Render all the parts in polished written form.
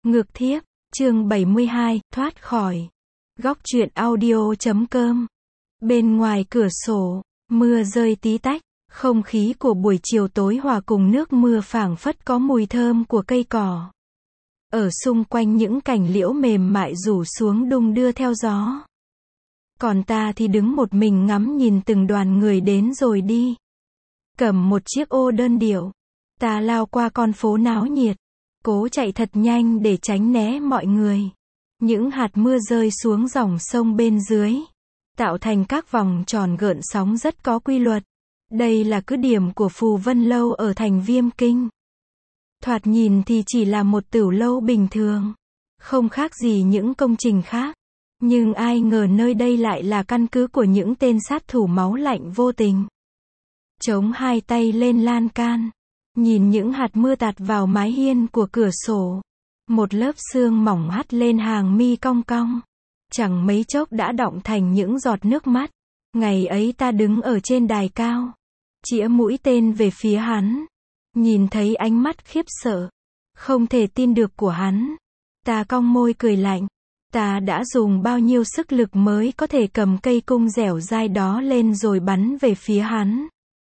Ngược thiếp, chương 72, thoát khỏi. Góc truyện audio.com. Bên ngoài cửa sổ, mưa rơi tí tách, không khí của buổi chiều tối hòa cùng nước mưa phảng phất có mùi thơm của cây cỏ. Ở xung quanh những cành liễu mềm mại rủ xuống đung đưa theo gió. Còn ta thì đứng một mình ngắm nhìn từng đoàn người đến rồi đi. Cầm một chiếc ô đơn điệu, ta lao qua con phố náo nhiệt, cố chạy thật nhanh để tránh né mọi người. Những hạt mưa rơi xuống dòng sông bên dưới, tạo thành các vòng tròn gợn sóng rất có quy luật. Đây là cứ điểm của Phù Vân Lâu ở thành Viêm Kinh. Thoạt nhìn thì chỉ là một tửu lâu bình thường, không khác gì những công trình khác. Nhưng ai ngờ nơi đây lại là căn cứ của những tên sát thủ máu lạnh vô tình. Chống hai tay lên lan can, nhìn những hạt mưa tạt vào mái hiên của cửa sổ. Một lớp sương mỏng hắt lên hàng mi cong cong. Chẳng mấy chốc đã đọng thành những giọt nước mắt. Ngày ấy ta đứng ở trên đài cao, chĩa mũi tên về phía hắn. Nhìn thấy ánh mắt khiếp sợ, không thể tin được của hắn. Ta cong môi cười lạnh. Ta đã dùng bao nhiêu sức lực mới có thể cầm cây cung dẻo dai đó lên rồi bắn về phía hắn.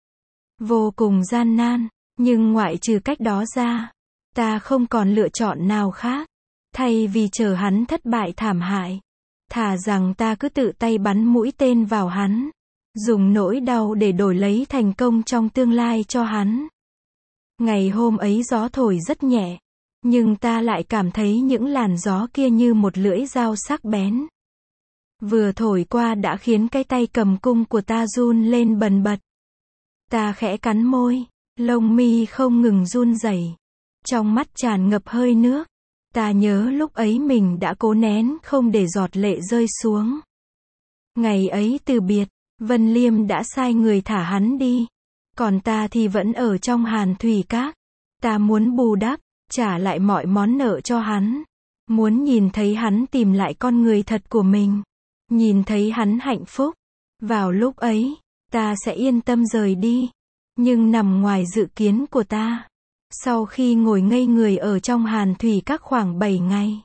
Vô cùng gian nan, nhưng ngoại trừ cách đó ra, ta không còn lựa chọn nào khác. Thay vì chờ hắn thất bại thảm hại, thà rằng ta cứ tự tay bắn mũi tên vào hắn, dùng nỗi đau để đổi lấy thành công trong tương lai cho hắn. Ngày hôm ấy gió thổi rất nhẹ, nhưng ta lại cảm thấy những làn gió kia như một lưỡi dao sắc bén. Vừa thổi qua đã khiến cái tay cầm cung của ta run lên bần bật. Ta khẽ cắn môi, lông mi không ngừng run rẩy, trong mắt tràn ngập hơi nước. Ta nhớ lúc ấy mình đã cố nén không để giọt lệ rơi xuống. Ngày ấy từ biệt, Vân Liêm đã sai người thả hắn đi. Còn ta thì vẫn ở trong Hàn Thủy Các. Ta muốn bù đắp, trả lại mọi món nợ cho hắn. Muốn nhìn thấy hắn tìm lại con người thật của mình. Nhìn thấy hắn hạnh phúc. Vào lúc ấy, ta sẽ yên tâm rời đi. Nhưng nằm ngoài dự kiến của ta. Sau khi ngồi ngây người ở trong Hàn Thủy Các khoảng 7 ngày,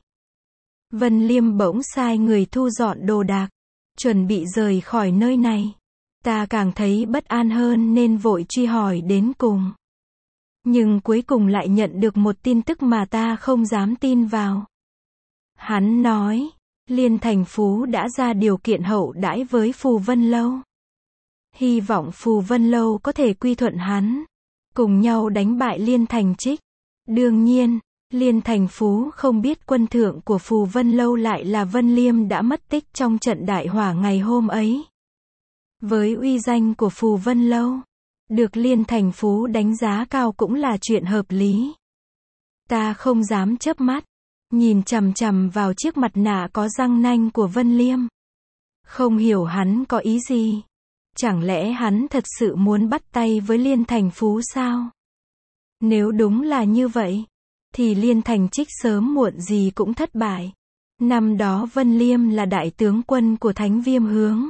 Vân Liêm bỗng sai người thu dọn đồ đạc, chuẩn bị rời khỏi nơi này. Ta càng thấy bất an hơn nên vội truy hỏi đến cùng. Nhưng cuối cùng lại nhận được một tin tức mà ta không dám tin vào. Hắn nói, Liên Thành Phú đã ra điều kiện hậu đãi với Phù Vân Lâu. Hy vọng Phù Vân Lâu có thể quy thuận hắn, cùng nhau đánh bại Liên Thành Trích. Đương nhiên, Liên Thành Phú không biết quân thượng của Phù Vân Lâu lại là Vân Liêm đã mất tích trong trận đại hỏa ngày hôm ấy. Với uy danh của Phù Vân Lâu, được Liên Thành Phú đánh giá cao cũng là chuyện hợp lý. Ta không dám chớp mắt, nhìn chằm chằm vào chiếc mặt nạ có răng nanh của Vân Liêm. Không hiểu hắn có ý gì. Chẳng lẽ hắn thật sự muốn bắt tay với Liên Thành Phú sao? Nếu đúng là như vậy, thì Liên Thành Trích sớm muộn gì cũng thất bại. Năm đó Vân Liêm là đại tướng quân của Thánh Viêm Hướng,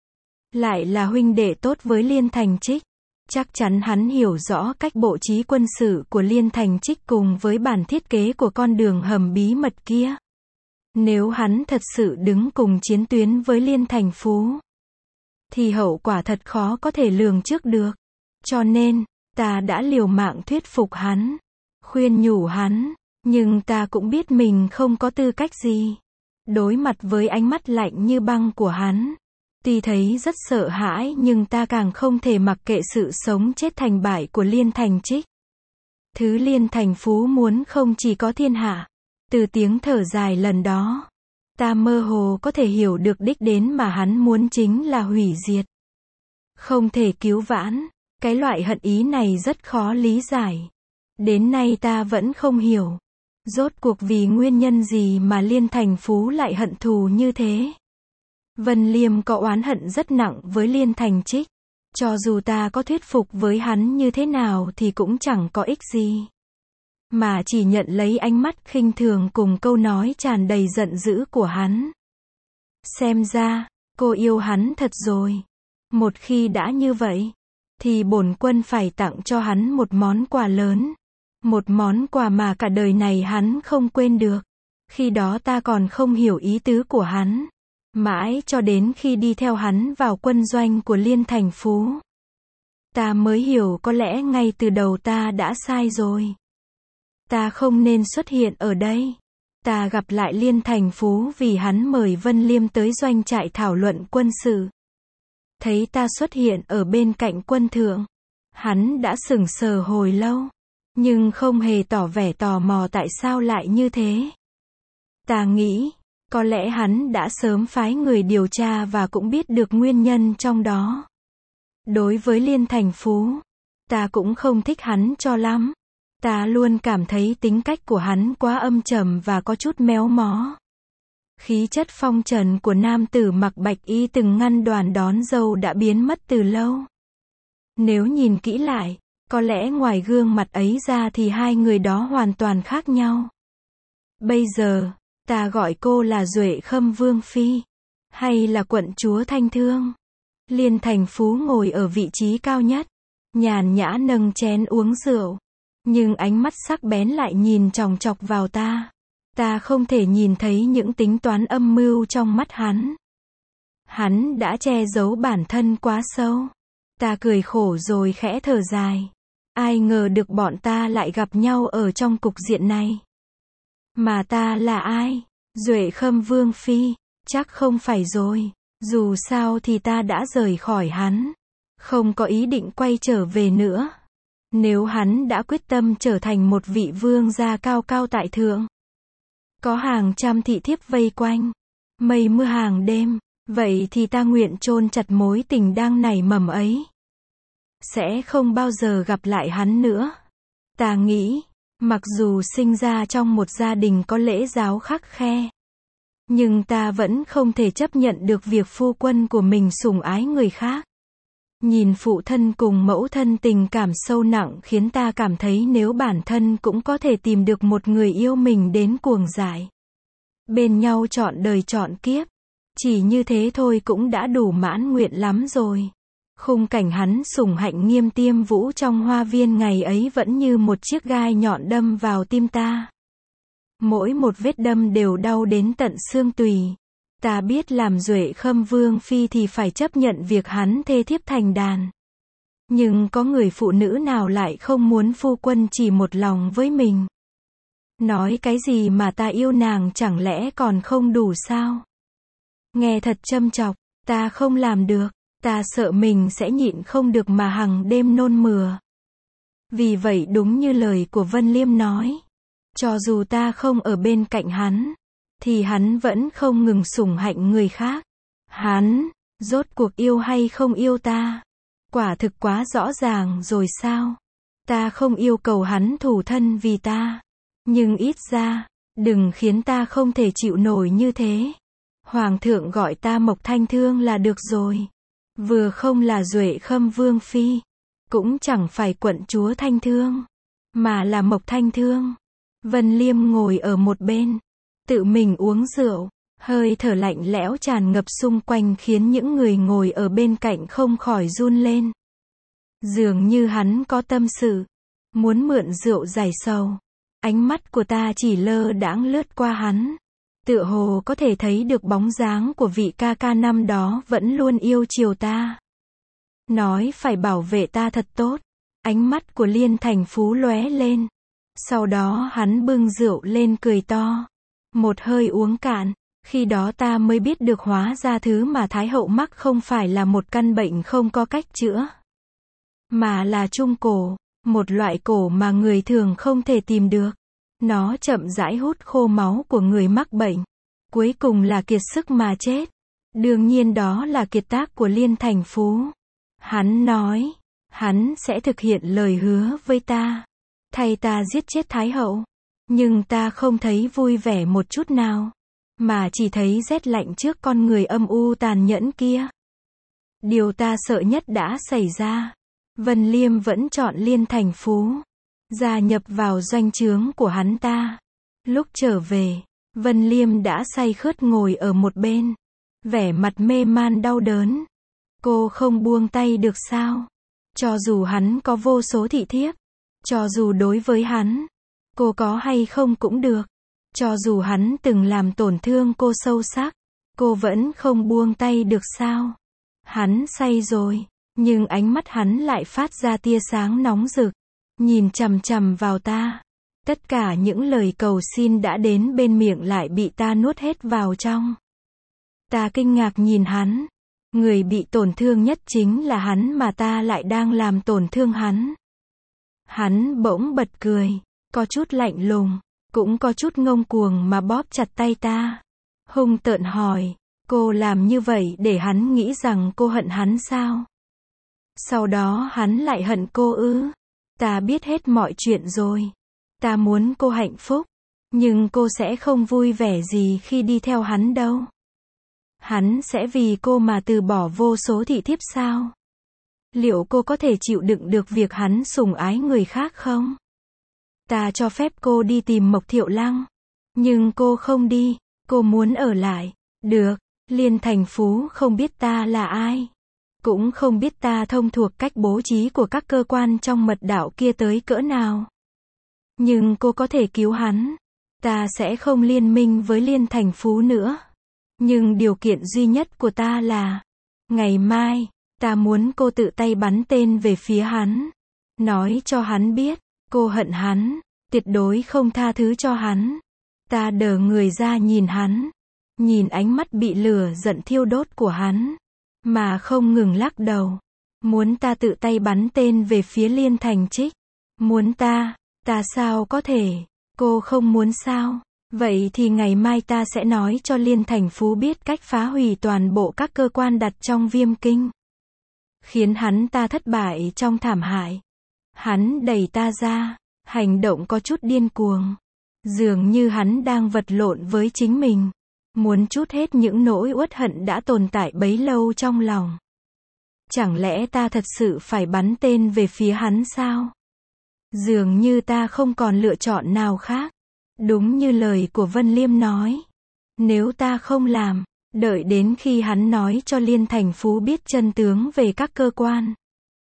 lại là huynh đệ tốt với Liên Thành Trích. Chắc chắn hắn hiểu rõ cách bộ trí quân sự của Liên Thành Trích cùng với bản thiết kế của con đường hầm bí mật kia. Nếu hắn thật sự đứng cùng chiến tuyến với Liên Thành Phú, thì hậu quả thật khó có thể lường trước được. Cho nên, ta đã liều mạng thuyết phục hắn, khuyên nhủ hắn, nhưng ta cũng biết mình không có tư cách gì. Đối mặt với ánh mắt lạnh như băng của hắn, tuy thấy rất sợ hãi nhưng ta càng không thể mặc kệ sự sống chết thành bại của Liên Thành Trích. Thứ Liên Thành Phú muốn không chỉ có thiên hạ. Từ tiếng thở dài lần đó, ta mơ hồ có thể hiểu được đích đến mà hắn muốn chính là hủy diệt. Không thể cứu vãn, cái loại hận ý này rất khó lý giải. Đến nay ta vẫn không hiểu, rốt cuộc vì nguyên nhân gì mà Liên Thành Phú lại hận thù như thế. Vân Liêm có oán hận rất nặng với Liên Thành Trích. Cho dù ta có thuyết phục với hắn như thế nào thì cũng chẳng có ích gì. Mà chỉ nhận lấy ánh mắt khinh thường cùng câu nói tràn đầy giận dữ của hắn. Xem ra, cô yêu hắn thật rồi. Một khi đã như vậy, thì bổn quân phải tặng cho hắn một món quà lớn. Một món quà mà cả đời này hắn không quên được. Khi đó ta còn không hiểu ý tứ của hắn. Mãi cho đến khi đi theo hắn vào quân doanh của Liên Thành Phú, ta mới hiểu có lẽ ngay từ đầu ta đã sai rồi. Ta không nên xuất hiện ở đây. Ta gặp lại Liên Thành Phú vì hắn mời Vân Liêm tới doanh trại thảo luận quân sự. Thấy ta xuất hiện ở bên cạnh quân thượng, hắn đã sững sờ hồi lâu, nhưng không hề tỏ vẻ tò mò tại sao lại như thế. Ta nghĩ, có lẽ hắn đã sớm phái người điều tra và cũng biết được nguyên nhân trong đó. Đối với Liên Thành Phú, ta cũng không thích hắn cho lắm. Ta luôn cảm thấy tính cách của hắn quá âm trầm và có chút méo mó. Khí chất phong trần của nam tử mặc bạch y từng ngăn đoàn đón dâu đã biến mất từ lâu. Nếu nhìn kỹ lại, có lẽ ngoài gương mặt ấy ra thì hai người đó hoàn toàn khác nhau. Bây giờ, ta gọi cô là Duệ Khâm Vương Phi, hay là quận chúa Thanh Thương. Liên Thành Phú ngồi ở vị trí cao nhất, nhàn nhã nâng chén uống rượu. Nhưng ánh mắt sắc bén lại nhìn chòng chọc vào ta. Ta không thể nhìn thấy những tính toán âm mưu trong mắt hắn. Hắn đã che giấu bản thân quá sâu. Ta cười khổ rồi khẽ thở dài. Ai ngờ được bọn ta lại gặp nhau ở trong cục diện này. Mà ta là ai? Duệ Khâm Vương Phi? Chắc không phải rồi. Dù sao thì ta đã rời khỏi hắn. Không có ý định quay trở về nữa. Nếu hắn đã quyết tâm trở thành một vị vương gia cao cao tại thượng, có hàng trăm thị thiếp vây quanh, mây mưa hàng đêm, vậy thì ta nguyện chôn chặt mối tình đang nảy mầm ấy. Sẽ không bao giờ gặp lại hắn nữa. Ta nghĩ, mặc dù sinh ra trong một gia đình có lễ giáo khắt khe, nhưng ta vẫn không thể chấp nhận được việc phu quân của mình sủng ái người khác. Nhìn phụ thân cùng mẫu thân tình cảm sâu nặng khiến ta cảm thấy nếu bản thân cũng có thể tìm được một người yêu mình đến cuồng dại, bên nhau trọn đời trọn kiếp, chỉ như thế thôi cũng đã đủ mãn nguyện lắm rồi. Khung cảnh hắn sủng hạnh Nghiêm Tiêm Vũ trong hoa viên ngày ấy vẫn như một chiếc gai nhọn đâm vào tim ta. Mỗi một vết đâm đều đau đến tận xương tùy. Ta biết làm Duệ Khâm Vương Phi thì phải chấp nhận việc hắn thê thiếp thành đàn. Nhưng có người phụ nữ nào lại không muốn phu quân chỉ một lòng với mình? Nói cái gì mà ta yêu nàng chẳng lẽ còn không đủ sao? Nghe thật châm chọc, ta không làm được, ta sợ mình sẽ nhịn không được mà hằng đêm nôn mửa. Vì vậy đúng như lời của Vân Liêm nói, cho dù ta không ở bên cạnh hắn, thì hắn vẫn không ngừng sủng hạnh người khác. Hắn, rốt cuộc yêu hay không yêu ta? Quả thực quá rõ ràng rồi sao? Ta không yêu cầu hắn thủ thân vì ta. Nhưng ít ra, đừng khiến ta không thể chịu nổi như thế. Hoàng thượng gọi ta Mộc Thanh Thương là được rồi. Vừa không là Duệ Khâm Vương Phi, cũng chẳng phải quận chúa Thanh Thương, mà là Mộc Thanh Thương. Vân Liêm ngồi ở một bên, tự mình uống rượu, hơi thở lạnh lẽo tràn ngập xung quanh khiến những người ngồi ở bên cạnh không khỏi run lên. Dường như hắn có tâm sự, muốn mượn rượu giải sầu. Ánh mắt của ta chỉ lơ đãng lướt qua hắn, tựa hồ có thể thấy được bóng dáng của vị ca ca năm đó vẫn luôn yêu chiều ta. Nói phải bảo vệ ta thật tốt. Ánh mắt của Liên Thành Phú lóe lên. Sau đó hắn bưng rượu lên cười to. Một hơi uống cạn, khi đó ta mới biết được hóa ra thứ mà Thái hậu mắc không phải là một căn bệnh không có cách chữa, mà là trung cổ, một loại cổ mà người thường không thể tìm được. Nó chậm rãi hút khô máu của người mắc bệnh, cuối cùng là kiệt sức mà chết. Đương nhiên đó là kiệt tác của Liên Thành Phú. Hắn nói, hắn sẽ thực hiện lời hứa với ta, thay ta giết chết Thái hậu. Nhưng ta không thấy vui vẻ một chút nào, mà chỉ thấy rét lạnh trước con người âm u tàn nhẫn kia. Điều ta sợ nhất đã xảy ra. Vân Liêm vẫn chọn Liên Thành Phú, gia nhập vào doanh trướng của hắn ta. Lúc trở về, Vân Liêm đã say khướt ngồi ở một bên, vẻ mặt mê man đau đớn. Cô không buông tay được sao? Cho dù hắn có vô số thị thiếp, cho dù đối với hắn, cô có hay không cũng được. Cho dù hắn từng làm tổn thương cô sâu sắc, cô vẫn không buông tay được sao? Hắn say rồi, nhưng ánh mắt hắn lại phát ra tia sáng nóng rực, nhìn chằm chằm vào ta. Tất cả những lời cầu xin đã đến bên miệng lại bị ta nuốt hết vào trong. Ta kinh ngạc nhìn hắn. Người bị tổn thương nhất chính là hắn mà ta lại đang làm tổn thương hắn. Hắn bỗng bật cười, có chút lạnh lùng, cũng có chút ngông cuồng mà bóp chặt tay ta. Hung tợn hỏi, cô làm như vậy để hắn nghĩ rằng cô hận hắn sao? Sau đó hắn lại hận cô ư? Ta biết hết mọi chuyện rồi. Ta muốn cô hạnh phúc, nhưng cô sẽ không vui vẻ gì khi đi theo hắn đâu. Hắn sẽ vì cô mà từ bỏ vô số thị thiếp sao? Liệu cô có thể chịu đựng được việc hắn sủng ái người khác không? Ta cho phép cô đi tìm Mộc Thiệu Lăng, nhưng cô không đi, cô muốn ở lại. Được, Liên Thành Phú không biết ta là ai, cũng không biết ta thông thuộc cách bố trí của các cơ quan trong mật đạo kia tới cỡ nào. Nhưng cô có thể cứu hắn. Ta sẽ không liên minh với Liên Thành Phú nữa. Nhưng điều kiện duy nhất của ta là, ngày mai, ta muốn cô tự tay bắn tên về phía hắn. Nói cho hắn biết, cô hận hắn, tuyệt đối không tha thứ cho hắn. Ta đờ người ra nhìn hắn, nhìn ánh mắt bị lửa giận thiêu đốt của hắn, mà không ngừng lắc đầu. Muốn ta tự tay bắn tên về phía Liên Thành Trích. Muốn ta sao có thể, cô không muốn sao? Vậy thì ngày mai ta sẽ nói cho Liên Thành Phú biết cách phá hủy toàn bộ các cơ quan đặt trong Viêm Kinh. Khiến hắn ta thất bại trong thảm hại. Hắn đẩy ta ra, hành động có chút điên cuồng. Dường như hắn đang vật lộn với chính mình. Muốn trút hết những nỗi uất hận đã tồn tại bấy lâu trong lòng. Chẳng lẽ ta thật sự phải bắn tên về phía hắn sao? Dường như ta không còn lựa chọn nào khác. Đúng như lời của Vân Liêm nói. Nếu ta không làm, đợi đến khi hắn nói cho Liên Thành Phú biết chân tướng về các cơ quan,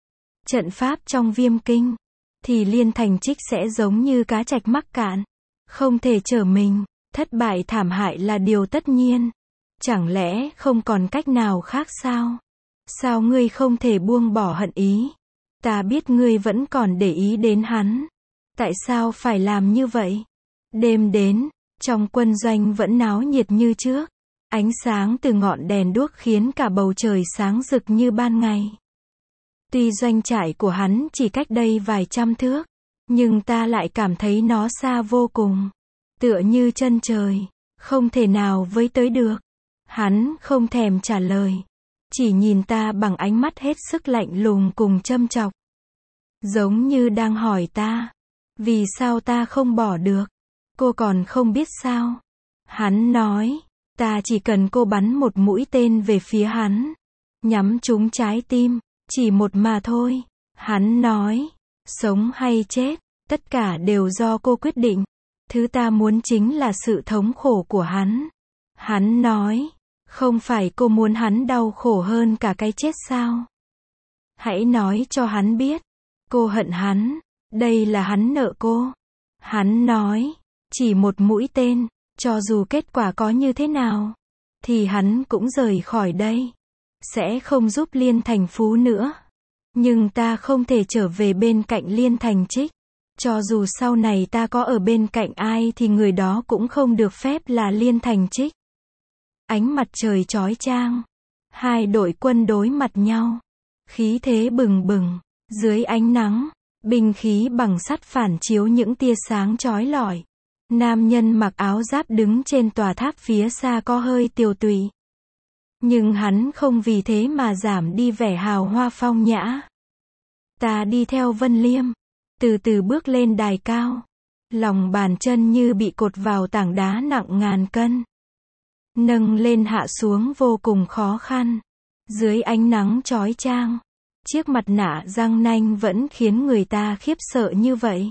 trận pháp trong Viêm Kinh, thì Liên Thành Trích sẽ giống như cá trạch mắc cạn, không thể trở mình, thất bại thảm hại là điều tất nhiên. Chẳng lẽ không còn cách nào khác sao? Sao ngươi không thể buông bỏ hận ý? Ta biết ngươi vẫn còn để ý đến hắn. Tại sao phải làm như vậy? Đêm đến, trong quân doanh vẫn náo nhiệt như trước. Ánh sáng từ ngọn đèn đuốc khiến cả bầu trời sáng rực như ban ngày. Tuy doanh trại của hắn chỉ cách đây vài trăm thước, nhưng ta lại cảm thấy nó xa vô cùng. Tựa như chân trời, không thể nào với tới được. Hắn không thèm trả lời, chỉ nhìn ta bằng ánh mắt hết sức lạnh lùng cùng châm chọc. Giống như đang hỏi ta, vì sao ta không bỏ được? Cô còn không biết sao? Hắn nói, ta chỉ cần cô bắn một mũi tên về phía hắn, nhắm trúng trái tim, chỉ một mà thôi. Hắn nói, sống hay chết, tất cả đều do cô quyết định. Thứ ta muốn chính là sự thống khổ của hắn. Hắn nói, không phải cô muốn hắn đau khổ hơn cả cái chết sao? Hãy nói cho hắn biết, cô hận hắn, đây là hắn nợ cô. Hắn nói, chỉ một mũi tên, cho dù kết quả có như thế nào, thì hắn cũng rời khỏi đây. Sẽ không giúp Liên Thành Phú nữa. Nhưng ta không thể trở về bên cạnh Liên Thành Trích. Cho dù sau này ta có ở bên cạnh ai thì người đó cũng không được phép là Liên Thành Trích. Ánh mặt trời chói chang. Hai đội quân đối mặt nhau. Khí thế bừng bừng. Dưới ánh nắng, binh khí bằng sắt phản chiếu những tia sáng chói lọi. Nam nhân mặc áo giáp đứng trên tòa tháp phía xa có hơi tiều tụy. Nhưng hắn không vì thế mà giảm đi vẻ hào hoa phong nhã. Ta đi theo Vân Liêm, từ từ bước lên đài cao. Lòng bàn chân như bị cột vào tảng đá nặng ngàn cân. Nâng lên hạ xuống vô cùng khó khăn. Dưới ánh nắng chói chang, chiếc mặt nạ răng nanh vẫn khiến người ta khiếp sợ như vậy.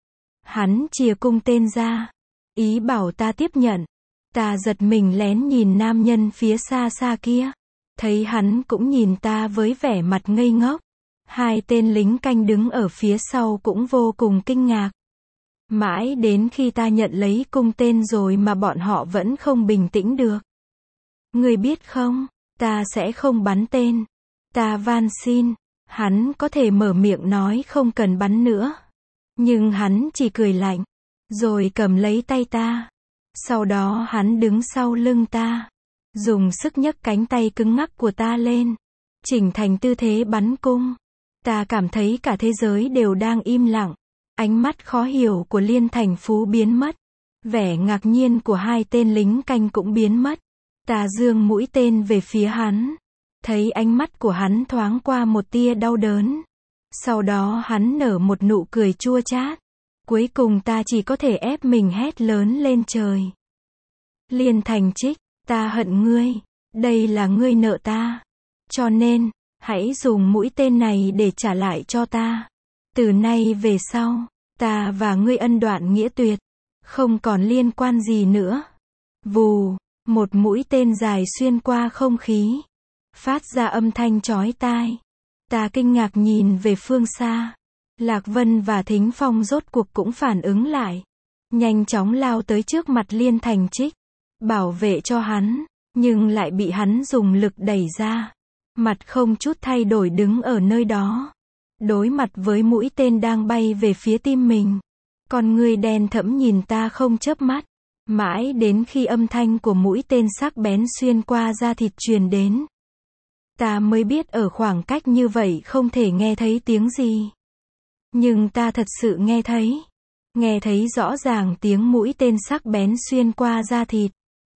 Hắn chìa cung tên ra, ý bảo ta tiếp nhận. Ta giật mình lén nhìn nam nhân phía xa xa kia. Thấy hắn cũng nhìn ta với vẻ mặt ngây ngốc. Hai tên lính canh đứng ở phía sau cũng vô cùng kinh ngạc. Mãi đến khi ta nhận lấy cung tên rồi mà bọn họ vẫn không bình tĩnh được. Ngươi biết không, ta sẽ không bắn tên. Ta van xin. Hắn có thể mở miệng nói không cần bắn nữa. Nhưng hắn chỉ cười lạnh. Rồi cầm lấy tay ta. Sau đó hắn đứng sau lưng ta. Dùng sức nhấc cánh tay cứng ngắc của ta lên. Chỉnh thành tư thế bắn cung. Ta cảm thấy cả thế giới đều đang im lặng. Ánh mắt khó hiểu của Liên Thành Phú biến mất. Vẻ ngạc nhiên của hai tên lính canh cũng biến mất. Ta giương mũi tên về phía hắn. Thấy ánh mắt của hắn thoáng qua một tia đau đớn. Sau đó hắn nở một nụ cười chua chát. Cuối cùng ta chỉ có thể ép mình hét lớn lên trời. Liên Thành Trích, ta hận ngươi. Đây là ngươi nợ ta. Cho nên, hãy dùng mũi tên này để trả lại cho ta. Từ nay về sau, ta và ngươi ân đoạn nghĩa tuyệt. Không còn liên quan gì nữa. Vù, một mũi tên dài xuyên qua không khí. Phát ra âm thanh chói tai. Ta kinh ngạc nhìn về phương xa. Lạc Vân và Thính Phong rốt cuộc cũng phản ứng lại. Nhanh chóng lao tới trước mặt Liên Thành Trích. Bảo vệ cho hắn. Nhưng lại bị hắn dùng lực đẩy ra. Mặt không chút thay đổi đứng ở nơi đó. Đối mặt với mũi tên đang bay về phía tim mình. Con ngươi đen thẫm nhìn ta không chớp mắt. Mãi đến khi âm thanh của mũi tên sắc bén xuyên qua da thịt truyền đến. Ta mới biết ở khoảng cách như vậy không thể nghe thấy tiếng gì. Nhưng ta thật sự nghe thấy. Nghe thấy rõ ràng tiếng mũi tên sắc bén xuyên qua da thịt.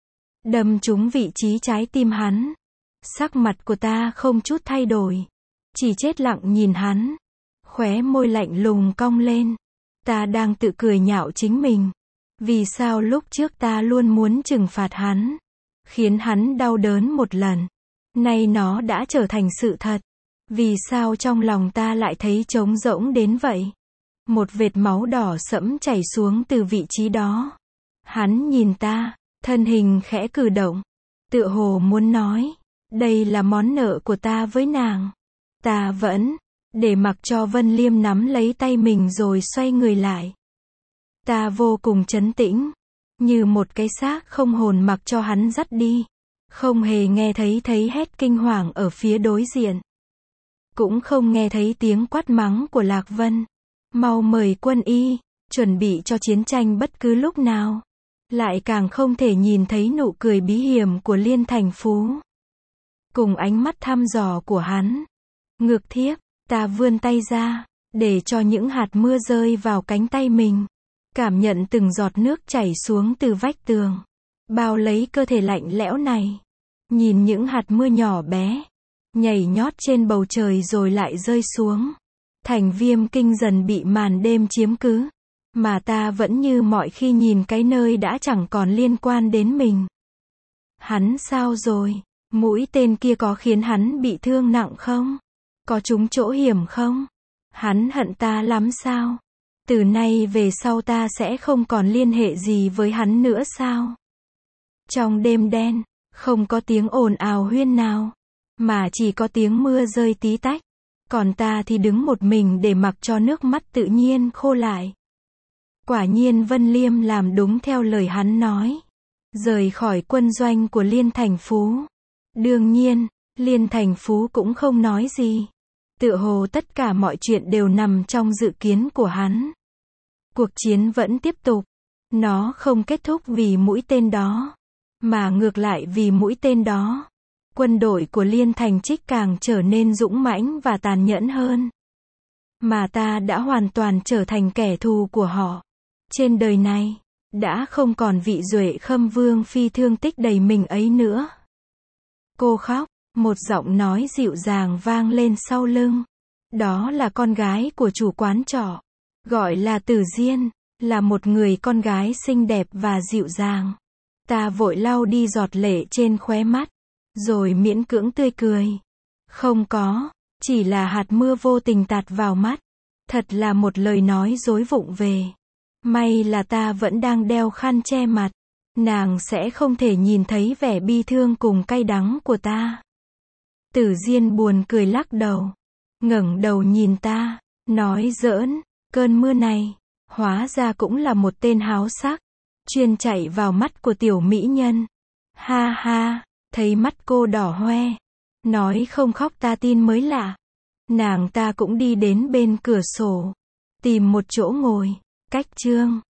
Đâm trúng vị trí trái tim hắn. Sắc mặt của ta không chút thay đổi. Chỉ chết lặng nhìn hắn. Khóe môi lạnh lùng cong lên. Ta đang tự cười nhạo chính mình. Vì sao lúc trước ta luôn muốn trừng phạt hắn. Khiến hắn đau đớn một lần. Nay nó đã trở thành sự thật. Vì sao trong lòng ta lại thấy trống rỗng đến vậy? Một vệt máu đỏ sẫm chảy xuống từ vị trí đó. Hắn nhìn ta, thân hình khẽ cử động. Tựa hồ muốn nói, đây là món nợ của ta với nàng. Ta vẫn, để mặc cho Vân Liêm nắm lấy tay mình rồi xoay người lại. Ta vô cùng trấn tĩnh, như một cái xác không hồn mặc cho hắn dắt đi. Không hề nghe thấy hét kinh hoàng ở phía đối diện. Cũng không nghe thấy tiếng quát mắng của Lạc Vân. Mau mời quân y, chuẩn bị cho chiến tranh bất cứ lúc nào. Lại càng không thể nhìn thấy nụ cười bí hiểm của Liên Thành Phú. Cùng ánh mắt thăm dò của hắn. Ngược thiếp, ta vươn tay ra, để cho những hạt mưa rơi vào cánh tay mình. Cảm nhận từng giọt nước chảy xuống từ vách tường. Bao lấy cơ thể lạnh lẽo này. Nhìn những hạt mưa nhỏ bé. Nhảy nhót trên bầu trời rồi lại rơi xuống. Thành Viêm Kinh dần bị màn đêm chiếm cứ. Mà ta vẫn như mọi khi nhìn cái nơi đã chẳng còn liên quan đến mình. Hắn sao rồi? Mũi tên kia có khiến hắn bị thương nặng không? Có trúng chỗ hiểm không? Hắn hận ta lắm sao? Từ nay về sau ta sẽ không còn liên hệ gì với hắn nữa sao? Trong đêm đen, không có tiếng ồn ào huyên nào, mà chỉ có tiếng mưa rơi tí tách. Còn ta thì đứng một mình để mặc cho nước mắt tự nhiên khô lại. Quả nhiên Vân Liêm làm đúng theo lời hắn nói. Rời khỏi quân doanh của Liên Thành Phú. Đương nhiên, Liên Thành Phú cũng không nói gì. Tựa hồ tất cả mọi chuyện đều nằm trong dự kiến của hắn. Cuộc chiến vẫn tiếp tục. Nó không kết thúc vì mũi tên đó. Mà ngược lại vì mũi tên đó. Quân đội của Liên Thành Trích càng trở nên dũng mãnh và tàn nhẫn hơn. Mà ta đã hoàn toàn trở thành kẻ thù của họ. Trên đời này, đã không còn vị Duệ Khâm Vương phi thương tích đầy mình ấy nữa. Cô khóc, một giọng nói dịu dàng vang lên sau lưng. Đó là con gái của chủ quán trọ. Gọi là Tử Diên, là một người con gái xinh đẹp và dịu dàng. Ta vội lau đi giọt lệ trên khóe mắt. Rồi miễn cưỡng tươi cười. Không có, chỉ là hạt mưa vô tình tạt vào mắt. Thật là một lời nói dối vụng về. May là ta vẫn đang đeo khăn che mặt. Nàng sẽ không thể nhìn thấy vẻ bi thương cùng cay đắng của ta. Tử Diên buồn cười lắc đầu. Ngẩng đầu nhìn ta, nói giỡn, cơn mưa này, Hóa ra cũng là một tên háo sắc, chuyên chạy vào mắt của tiểu mỹ nhân. Ha ha, thấy mắt cô đỏ hoe, nói không khóc ta tin mới lạ. Nàng ta cũng đi đến bên cửa sổ, tìm một chỗ ngồi, cách chương.